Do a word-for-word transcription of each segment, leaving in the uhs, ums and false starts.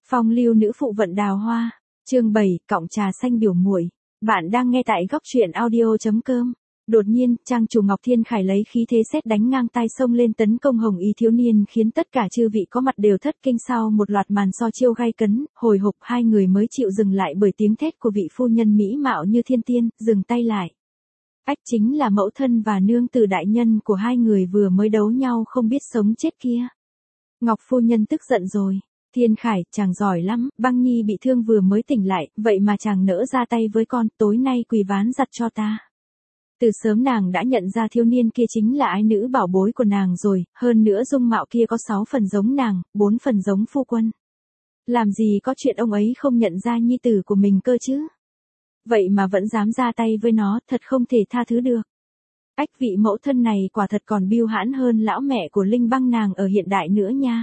Phong lưu nữ phụ vận đào hoa, chương bảy, cọng trà xanh biểu muội. Bạn đang nghe tại góc truyện audio chấm com. Đột nhiên, trang chủ Ngọc Thiên Khải lấy khí thế sét đánh ngang tai xông lên tấn công Hồng Y thiếu niên, khiến tất cả chư vị có mặt đều thất kinh. Sau một loạt màn so chiêu gay cấn, hồi hộp hai người mới chịu dừng lại bởi tiếng thét của vị phu nhân mỹ mạo như thiên tiên, dừng tay lại. Ách chính là mẫu thân và nương tử đại nhân của hai người vừa mới đấu nhau không biết sống chết kia. Ngọc phu nhân tức giận rồi. Thiên Khải, chàng giỏi lắm, Băng Nhi bị thương vừa mới tỉnh lại, vậy mà chàng nỡ ra tay với con, tối nay quỳ ván giặt cho ta. Từ sớm nàng đã nhận ra thiếu niên kia chính là ái nữ bảo bối của nàng rồi, hơn nữa dung mạo kia có sáu phần giống nàng, bốn phần giống phu quân. Làm gì có chuyện ông ấy không nhận ra nhi tử của mình cơ chứ? Vậy mà vẫn dám ra tay với nó, thật không thể tha thứ được. Ách, vị mẫu thân này quả thật còn bưu hãn hơn lão mẹ của Linh Băng nàng ở hiện đại nữa nha.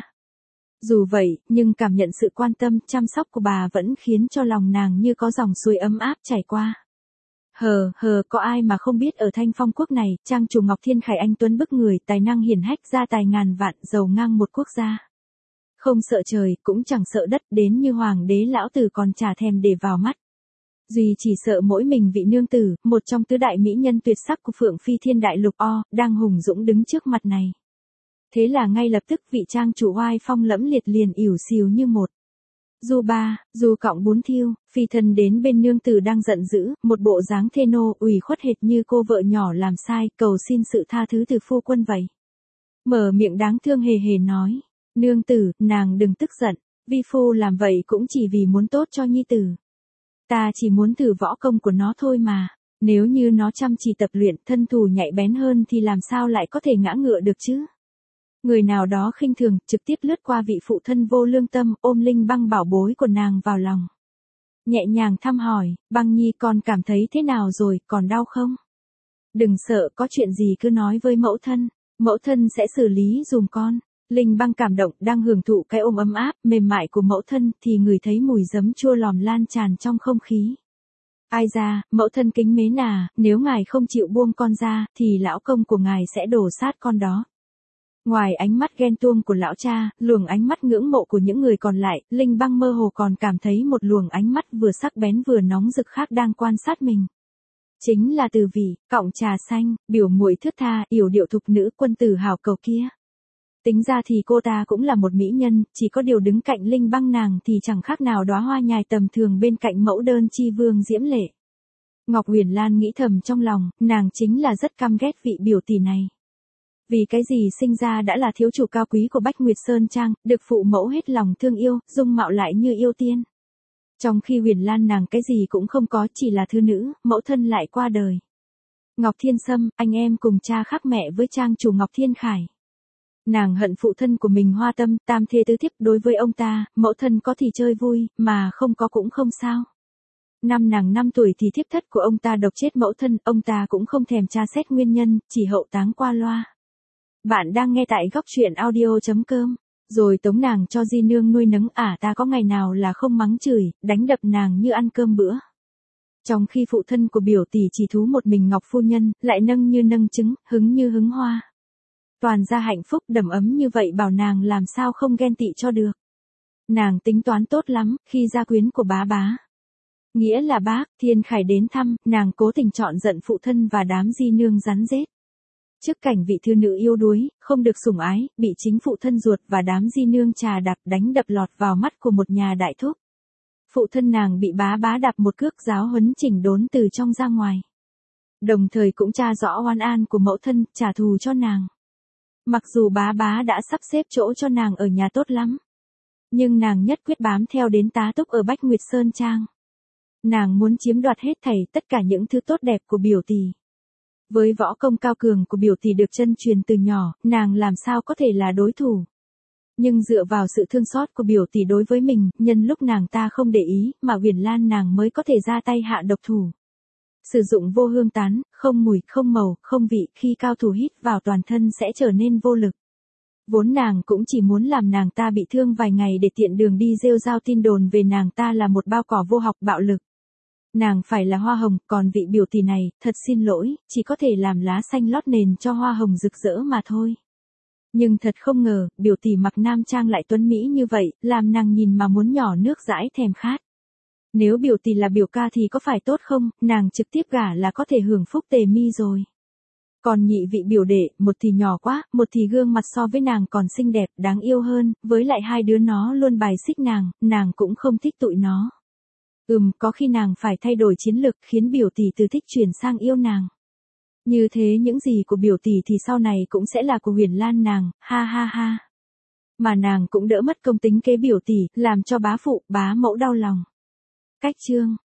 Dù vậy, nhưng cảm nhận sự quan tâm, chăm sóc của bà vẫn khiến cho lòng nàng như có dòng suối ấm áp chảy qua. Hờ, hờ, có ai mà không biết ở Thanh Phong quốc này, trang chủ Ngọc Thiên Khải anh tuấn bức người, tài năng hiển hách, gia tài ngàn vạn, giàu ngang một quốc gia. Không sợ trời, cũng chẳng sợ đất, đến như hoàng đế lão tử còn chả thèm để vào mắt. Duy chỉ sợ mỗi mình vị nương tử, một trong tứ đại mỹ nhân tuyệt sắc của Phượng Phi Thiên Đại Lục O, đang hùng dũng đứng trước mặt này. Thế là ngay lập tức vị trang chủ oai phong lẫm liệt liền ỉu xìu như một. Du ba, du cọng bún thiêu, phi thân đến bên nương tử đang giận dữ, một bộ dáng thê nô ủy khuất hệt như cô vợ nhỏ làm sai, cầu xin sự tha thứ từ phu quân vậy. Mở miệng đáng thương hề hề nói, nương tử, nàng đừng tức giận, vi phu làm vậy cũng chỉ vì muốn tốt cho nhi tử. Ta chỉ muốn thử võ công của nó thôi mà, nếu như nó chăm chỉ tập luyện, thân thủ nhạy bén hơn thì làm sao lại có thể ngã ngựa được chứ? Người nào đó khinh thường, trực tiếp lướt qua vị phụ thân vô lương tâm, ôm Linh Băng bảo bối của nàng vào lòng. Nhẹ nhàng thăm hỏi, Băng Nhi con cảm thấy thế nào rồi, còn đau không? Đừng sợ, có chuyện gì cứ nói với mẫu thân, mẫu thân sẽ xử lý dùm con. Linh Băng cảm động, đang hưởng thụ cái ôm ấm áp, mềm mại của mẫu thân, thì ngửi thấy mùi giấm chua lòm lan tràn trong không khí. Ai ra, mẫu thân kính mến à, nếu ngài không chịu buông con ra, thì lão công của ngài sẽ đổ sát con đó. Ngoài ánh mắt ghen tuông của lão cha, luồng ánh mắt ngưỡng mộ của những người còn lại, Linh Băng mơ hồ còn cảm thấy một luồng ánh mắt vừa sắc bén vừa nóng rực khác đang quan sát mình. Chính là từ vị, cọng trà xanh, biểu muội thướt tha, yểu điệu thục nữ quân tử hào cầu kia. Tính ra thì cô ta cũng là một mỹ nhân, chỉ có điều đứng cạnh Linh Băng nàng thì chẳng khác nào đóa hoa nhài tầm thường bên cạnh mẫu đơn chi vương diễm lệ. Ngọc Huyền Lan nghĩ thầm trong lòng, nàng chính là rất căm ghét vị biểu tỷ này. Vì cái gì sinh ra đã là thiếu chủ cao quý của Bách Nguyệt Sơn Trang, được phụ mẫu hết lòng thương yêu, dung mạo lại như yêu tiên. Trong khi Huyền Lan nàng cái gì cũng không có, chỉ là thứ nữ, mẫu thân lại qua đời. Ngọc Thiên Sâm, anh em cùng cha khác mẹ với trang chủ Ngọc Thiên Khải. Nàng hận phụ thân của mình hoa tâm, tam thê tứ thiếp, đối với ông ta, mẫu thân có thì chơi vui, mà không có cũng không sao. Năm nàng năm tuổi thì thiếp thất của ông ta độc chết mẫu thân, ông ta cũng không thèm tra xét nguyên nhân, chỉ hậu táng qua loa. Bạn đang nghe tại góc truyện audio chấm com, rồi tống nàng cho di nương nuôi nấng, ả ta có ngày nào là không mắng chửi, đánh đập nàng như ăn cơm bữa. Trong khi phụ thân của biểu tỷ chỉ thú một mình Ngọc phu nhân, lại nâng như nâng trứng, hứng như hứng hoa. Toàn ra hạnh phúc đầm ấm như vậy, bảo nàng làm sao không ghen tị cho được. Nàng tính toán tốt lắm, khi gia quyến của bá bá. Nghĩa là bác, Thiên Khải đến thăm, nàng cố tình chọn giận phụ thân và đám di nương rắn rết. Trước cảnh vị thư nữ yếu đuối, không được sủng ái, bị chính phụ thân ruột và đám di nương trà đạp đánh đập lọt vào mắt của một nhà đại thúc. Phụ thân nàng bị bá bá đạp một cước giáo huấn chỉnh đốn từ trong ra ngoài. Đồng thời cũng tra rõ oan an của mẫu thân, trả thù cho nàng. Mặc dù bá bá đã sắp xếp chỗ cho nàng ở nhà tốt lắm, nhưng nàng nhất quyết bám theo đến tá túc ở Bách Nguyệt Sơn Trang. Nàng muốn chiếm đoạt hết thảy tất cả những thứ tốt đẹp của biểu tỷ. Với võ công cao cường của biểu tỷ được chân truyền từ nhỏ, nàng làm sao có thể là đối thủ. Nhưng dựa vào sự thương xót của biểu tỷ đối với mình, nhân lúc nàng ta không để ý, mà Huyền Lan nàng mới có thể ra tay hạ độc thủ. Sử dụng vô hương tán, không mùi, không màu, không vị, khi cao thủ hít vào toàn thân sẽ trở nên vô lực. Vốn nàng cũng chỉ muốn làm nàng ta bị thương vài ngày để tiện đường đi rêu rao tin đồn về nàng ta là một bao cỏ vô học bạo lực. Nàng phải là hoa hồng, còn vị biểu tỷ này, thật xin lỗi, chỉ có thể làm lá xanh lót nền cho hoa hồng rực rỡ mà thôi. Nhưng thật không ngờ, biểu tỷ mặc nam trang lại tuấn mỹ như vậy, làm nàng nhìn mà muốn nhỏ nước dãi thèm khát. Nếu biểu tỷ là biểu ca thì có phải tốt không, nàng trực tiếp gả là có thể hưởng phúc tề mi rồi. Còn nhị vị biểu đệ, một thì nhỏ quá, một thì gương mặt so với nàng còn xinh đẹp, đáng yêu hơn, với lại hai đứa nó luôn bài xích nàng, nàng cũng không thích tụi nó. Ừm, có khi nàng phải thay đổi chiến lược khiến biểu tỷ từ thích chuyển sang yêu nàng. Như thế những gì của biểu tỷ thì sau này cũng sẽ là của Huyền Lan nàng, ha ha ha. Mà nàng cũng đỡ mất công tính kế biểu tỷ, làm cho bá phụ, bá mẫu đau lòng. Cách chương